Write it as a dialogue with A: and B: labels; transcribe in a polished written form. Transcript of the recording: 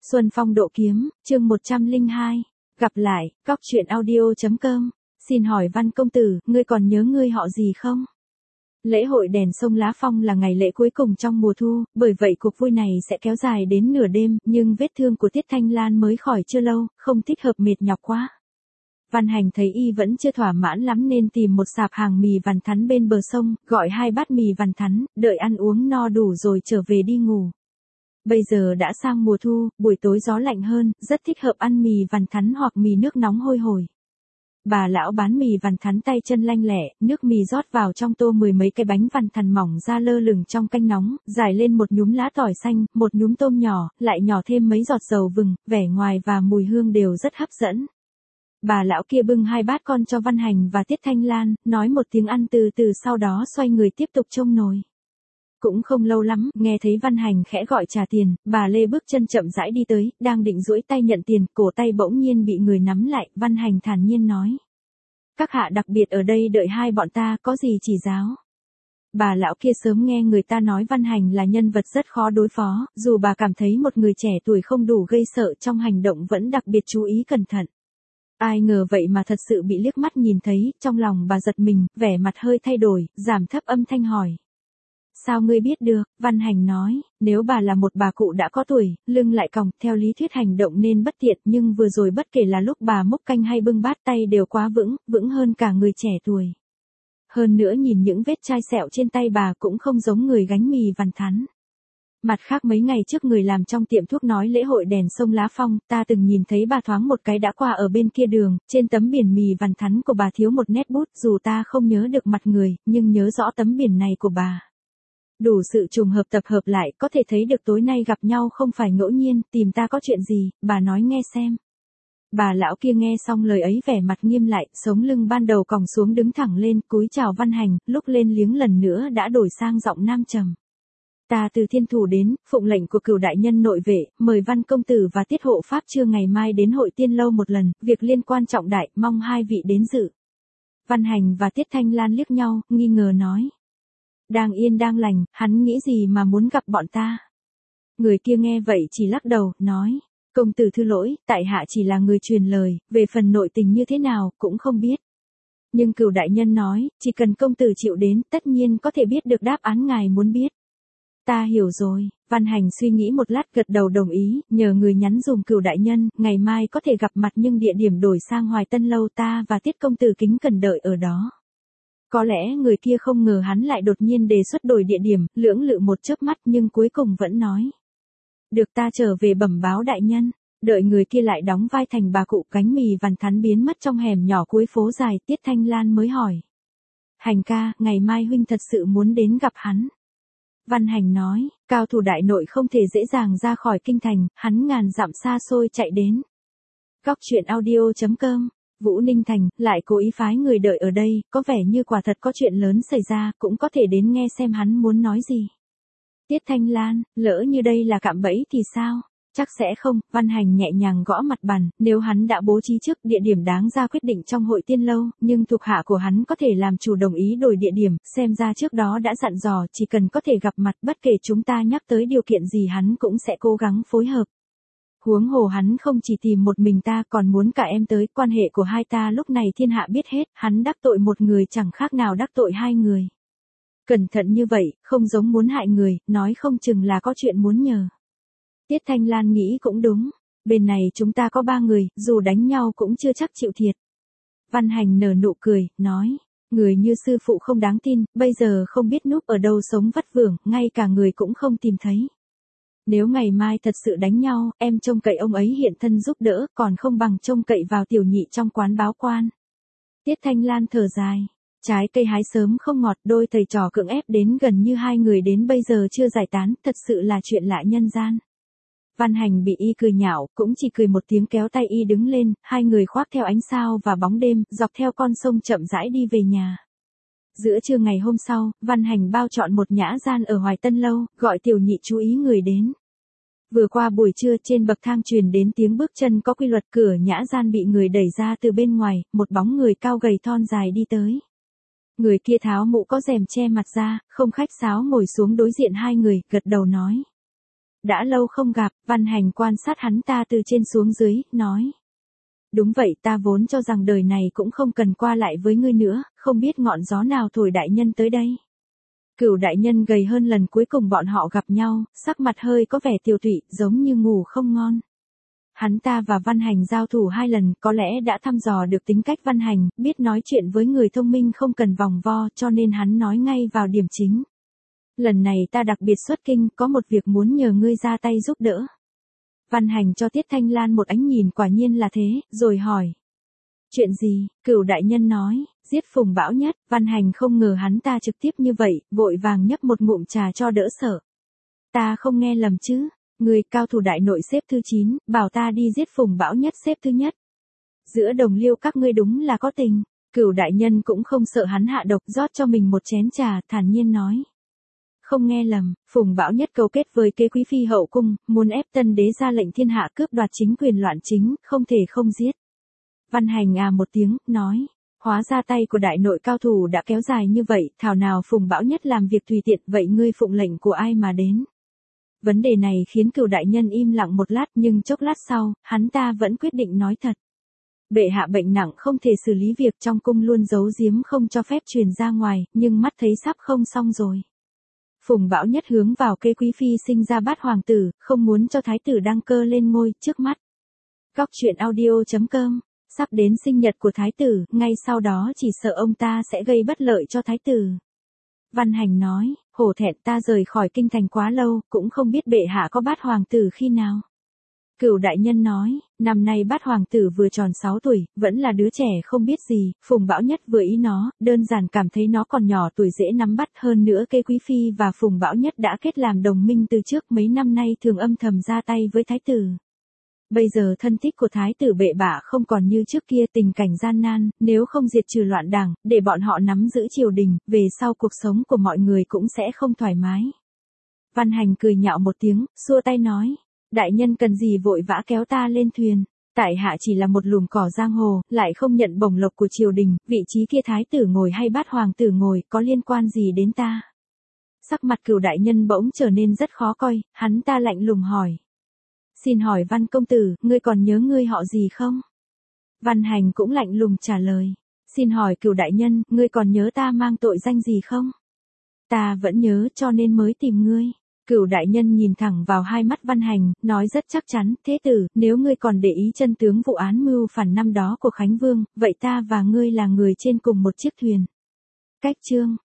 A: Xuân Phong độ kiếm, chương 102. Gặp lại, Cóc truyện audio.com. Xin hỏi Văn công tử, ngươi còn nhớ ngươi họ gì không? Lễ hội đèn sông Lá Phong là ngày lễ cuối cùng trong mùa thu, bởi vậy cuộc vui này sẽ kéo dài đến nửa đêm, nhưng vết thương của Tiết Thanh Lan mới khỏi chưa lâu, không thích hợp mệt nhọc quá. Văn Hành thấy y vẫn chưa thỏa mãn lắm nên tìm một sạp hàng mì vằn thắn bên bờ sông, gọi 2 bát mì vằn thắn, đợi ăn uống no đủ rồi trở về đi ngủ. Bây giờ đã sang mùa thu, buổi tối gió lạnh hơn, rất thích hợp ăn mì vằn thắn hoặc mì nước nóng hôi hổi. Bà lão bán mì vằn thắn tay chân lanh lẹ, nước mì rót vào trong tô 10 mấy cái bánh vằn thắn mỏng ra lơ lửng trong canh nóng, rải lên một nhúm lá tỏi xanh, một nhúm tôm nhỏ, lại nhỏ thêm mấy giọt dầu vừng, vẻ ngoài và mùi hương đều rất hấp dẫn. Bà lão kia bưng 2 bát con cho Văn Hành và Tiết Thanh Lan, nói một tiếng ăn từ từ sau đó xoay người tiếp tục trông nồi. Cũng không lâu lắm, nghe thấy Văn Hành khẽ gọi trả tiền, bà Lê bước chân chậm rãi đi tới, đang định duỗi tay nhận tiền, cổ tay bỗng nhiên bị người nắm lại, Văn Hành thản nhiên nói. Các hạ đặc biệt ở đây đợi hai bọn ta, có gì chỉ giáo. Bà lão kia sớm nghe người ta nói Văn Hành là nhân vật rất khó đối phó, dù bà cảm thấy một người trẻ tuổi không đủ gây sợ trong hành động vẫn đặc biệt chú ý cẩn thận. Ai ngờ vậy mà thật sự bị liếc mắt nhìn thấy, trong lòng bà giật mình, vẻ mặt hơi thay đổi, giảm thấp âm thanh hỏi. Sao ngươi biết được? Văn Hành nói, nếu bà là một bà cụ đã có tuổi, lưng lại còng, theo lý thuyết hành động nên bất tiện, nhưng vừa rồi bất kể là lúc bà múc canh hay bưng bát tay đều quá vững hơn cả người trẻ tuổi. Hơn nữa nhìn những vết chai sẹo trên tay bà cũng không giống người gánh mì vằn thắn. Mặt khác mấy ngày trước người làm trong tiệm thuốc nói lễ hội đèn sông Lá Phong, ta từng nhìn thấy bà thoáng một cái đã qua ở bên kia đường, trên tấm biển mì vằn thắn của bà thiếu một nét bút, dù ta không nhớ được mặt người, nhưng nhớ rõ tấm biển này của bà. Đủ sự trùng hợp tập hợp lại, có thể thấy được tối nay gặp nhau không phải ngẫu nhiên, tìm ta có chuyện gì, bà nói nghe xem. Bà lão kia nghe xong lời ấy vẻ mặt nghiêm lại, sống lưng ban đầu còng xuống đứng thẳng lên, cúi chào Văn Hành, lúc lên liếng lần nữa đã đổi sang giọng nam trầm. Ta từ Thiên Thủ đến, phụng lệnh của Cửu đại nhân nội vệ, mời Văn công tử và Tiết hộ pháp trưa ngày mai đến hội tiên lâu một lần, việc liên quan trọng đại, mong hai vị đến dự. Văn Hành và Tiết Thanh Lan liếc nhau, nghi ngờ nói. Đang yên đang lành, hắn nghĩ gì mà muốn gặp bọn ta? Người kia nghe vậy chỉ lắc đầu, nói. Công tử thứ lỗi, tại hạ chỉ là người truyền lời, về phần nội tình như thế nào, cũng không biết. Nhưng Cửu đại nhân nói, chỉ cần công tử chịu đến, tất nhiên có thể biết được đáp án ngài muốn biết. Ta hiểu rồi, Văn Hành suy nghĩ một lát gật đầu đồng ý, nhờ người nhắn dùm Cửu đại nhân, ngày mai có thể gặp mặt nhưng địa điểm đổi sang Hoài Tân lâu, ta và Tiết công tử kính cần đợi ở đó. Có lẽ người kia không ngờ hắn lại đột nhiên đề xuất đổi địa điểm, lưỡng lự một chớp mắt nhưng cuối cùng vẫn nói. Được, ta trở về bẩm báo đại nhân. Đợi người kia lại đóng vai thành bà cụ cánh mì vằn thắn biến mất trong hẻm nhỏ cuối phố dài, Tiết Thanh Lan mới hỏi. Hành ca, ngày mai huynh thật sự muốn đến gặp hắn. Văn Hành nói, cao thủ đại nội không thể dễ dàng ra khỏi kinh thành, hắn ngàn dặm xa xôi chạy đến. Cóc truyện audio.com. Vũ Ninh Thành, lại cố ý phái người đợi ở đây, có vẻ như quả thật có chuyện lớn xảy ra, cũng có thể đến nghe xem hắn muốn nói gì. Tiết Thanh Lan, lỡ như đây là cạm bẫy thì sao? Chắc sẽ không, Văn Hành nhẹ nhàng gõ mặt bàn, nếu hắn đã bố trí trước địa điểm đáng ra quyết định trong hội tiên lâu, nhưng thuộc hạ của hắn có thể làm chủ đồng ý đổi địa điểm, xem ra trước đó đã dặn dò, chỉ cần có thể gặp mặt bất kể chúng ta nhắc tới điều kiện gì hắn cũng sẽ cố gắng phối hợp. Huống hồ hắn không chỉ tìm một mình ta còn muốn cả em tới, quan hệ của hai ta lúc này thiên hạ biết hết, hắn đắc tội một người chẳng khác nào đắc tội hai người. Cẩn thận như vậy, không giống muốn hại người, nói không chừng là có chuyện muốn nhờ. Tiết Thanh Lan nghĩ cũng đúng, bên này chúng ta có 3 người, dù đánh nhau cũng chưa chắc chịu thiệt. Văn Hành nở nụ cười, nói, người như sư phụ không đáng tin, bây giờ không biết núp ở đâu sống vất vưởng, ngay cả người cũng không tìm thấy. Nếu ngày mai thật sự đánh nhau, em trông cậy ông ấy hiện thân giúp đỡ, còn không bằng trông cậy vào tiểu nhị trong quán báo quan. Tiết Thanh Lan thở dài. Trái cây hái sớm không ngọt, đôi thầy trò cưỡng ép đến gần như 2 người đến bây giờ chưa giải tán, thật sự là chuyện lạ nhân gian. Văn Hành bị y cười nhạo, cũng chỉ cười một tiếng kéo tay y đứng lên, 2 người khoác theo ánh sao và bóng đêm, dọc theo con sông chậm rãi đi về nhà. Giữa trưa ngày hôm sau, Văn Hành bao chọn một nhã gian ở Hoài Tân lâu, gọi tiểu nhị chú ý người đến. Vừa qua buổi trưa trên bậc thang truyền đến tiếng bước chân có quy luật, cửa nhã gian bị người đẩy ra từ bên ngoài, một bóng người cao gầy thon dài đi tới. Người kia tháo mũ có rèm che mặt ra, không khách sáo ngồi xuống đối diện 2 người, gật đầu nói. đã lâu không gặp, Văn Hành quan sát hắn ta từ trên xuống dưới, nói. Đúng vậy, ta vốn cho rằng đời này cũng không cần qua lại với ngươi nữa, không biết ngọn gió nào thổi đại nhân tới đây. Cửu đại nhân gầy hơn lần cuối cùng bọn họ gặp nhau, sắc mặt hơi có vẻ tiều tụy, giống như ngủ không ngon. Hắn ta và Văn Hành giao thủ 2 lần, có lẽ đã thăm dò được tính cách Văn Hành, biết nói chuyện với người thông minh không cần vòng vo, cho nên hắn nói ngay vào điểm chính. Lần này ta đặc biệt xuất kinh, có một việc muốn nhờ ngươi ra tay giúp đỡ. Văn Hành cho Tiết Thanh Lan một ánh nhìn quả nhiên là thế, rồi hỏi. Chuyện gì? Cửu đại nhân nói, giết Phùng Bão Nhất. Văn Hành không ngờ hắn ta trực tiếp như vậy, vội vàng nhấp một ngụm trà cho đỡ sợ. Ta không nghe lầm chứ? Người cao thủ đại nội xếp thứ 9, bảo ta đi giết Phùng Bão Nhất xếp thứ nhất. Giữa đồng liêu các ngươi đúng là có tình. Cửu đại nhân cũng không sợ hắn hạ độc, rót cho mình một chén trà, thản nhiên nói. Không nghe lầm, Phùng Bão Nhất cấu kết với kế quý phi hậu cung, muốn ép Tân đế ra lệnh thiên hạ cướp đoạt chính quyền loạn chính, không thể không giết. Văn Hành một tiếng, nói. Hóa ra tay của đại nội cao thủ đã kéo dài như vậy, thảo nào Phùng Bão Nhất làm việc tùy tiện, vậy ngươi phụng lệnh của ai mà đến? Vấn đề này khiến Cửu đại nhân im lặng một lát, nhưng chốc lát sau, hắn ta vẫn quyết định nói thật. Bệ hạ bệnh nặng không thể xử lý việc trong cung luôn giấu giếm không cho phép truyền ra ngoài, nhưng mắt thấy sắp không xong rồi. Phùng Bão Nhất hướng vào kế quý phi sinh ra Bát hoàng tử, không muốn cho thái tử đăng cơ lên ngôi trước mắt. Cóc truyện audio.com. Sắp đến sinh nhật của thái tử, ngay sau đó chỉ sợ ông ta sẽ gây bất lợi cho thái tử. Văn Hành nói, hổ thẹn ta rời khỏi kinh thành quá lâu, cũng không biết bệ hạ có Bát hoàng tử khi nào. Cửu đại nhân nói, năm nay Bát hoàng tử vừa tròn 6 tuổi, vẫn là đứa trẻ không biết gì, Phùng Bão Nhất vừa ý nó, đơn giản cảm thấy nó còn nhỏ tuổi dễ nắm bắt, hơn nữa kế quý phi và Phùng Bão Nhất đã kết làm đồng minh từ trước, mấy năm nay thường âm thầm ra tay với thái tử. Bây giờ thân thích của thái tử bệ bạ không còn như trước kia, tình cảnh gian nan, nếu không diệt trừ loạn đảng, để bọn họ nắm giữ triều đình, về sau cuộc sống của mọi người cũng sẽ không thoải mái. Văn Hành cười nhạo một tiếng, xua tay nói, đại nhân cần gì vội vã kéo ta lên thuyền, tại hạ chỉ là một lùm cỏ giang hồ, lại không nhận bổng lộc của triều đình, vị trí kia thái tử ngồi hay Bát hoàng tử ngồi, có liên quan gì đến ta? Sắc mặt Cửu đại nhân bỗng trở nên rất khó coi, hắn ta lạnh lùng hỏi. Xin hỏi Văn công tử, ngươi còn nhớ ngươi họ gì không? Văn Hành cũng lạnh lùng trả lời. Xin hỏi Cửu đại nhân, ngươi còn nhớ ta mang tội danh gì không? Ta vẫn nhớ cho nên mới tìm ngươi. Cửu đại nhân nhìn thẳng vào hai mắt Văn Hành, nói rất chắc chắn, thế tử, nếu ngươi còn để ý chân tướng vụ án mưu phản năm đó của Khánh Vương, vậy ta và ngươi là người trên cùng một chiếc thuyền. Cách chương.